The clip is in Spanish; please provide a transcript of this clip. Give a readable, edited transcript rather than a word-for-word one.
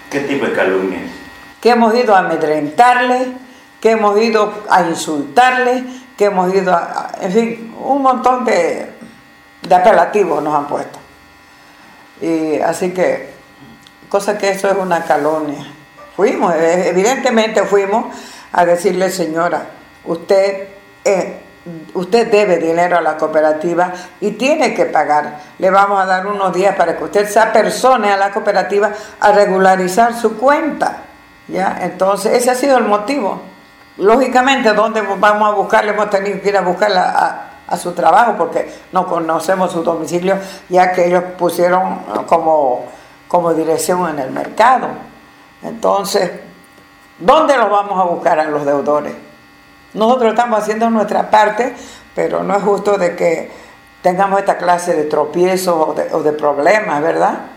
¿Qué tipo de calumnias? Que hemos ido a amedrentarle, que hemos ido a insultarle, que hemos ido en fin, un montón de apelativos nos han puesto. Y así que, cosa que eso es una calumnia. Evidentemente fuimos a decirle, señora, usted debe dinero a la cooperativa y tiene que pagar. Le vamos a dar unos días para que usted se apersone a la cooperativa a regularizar su cuenta. ¿Ya? Entonces, ese ha sido el motivo. Lógicamente, ¿dónde vamos a buscarle? Hemos tenido que ir a buscarla a su trabajo porque no conocemos su domicilio, ya que ellos pusieron como dirección en el mercado. Entonces, ¿dónde los vamos a buscar a los deudores? Nosotros estamos haciendo nuestra parte, pero no es justo de que tengamos esta clase de tropiezos o de problemas, ¿verdad?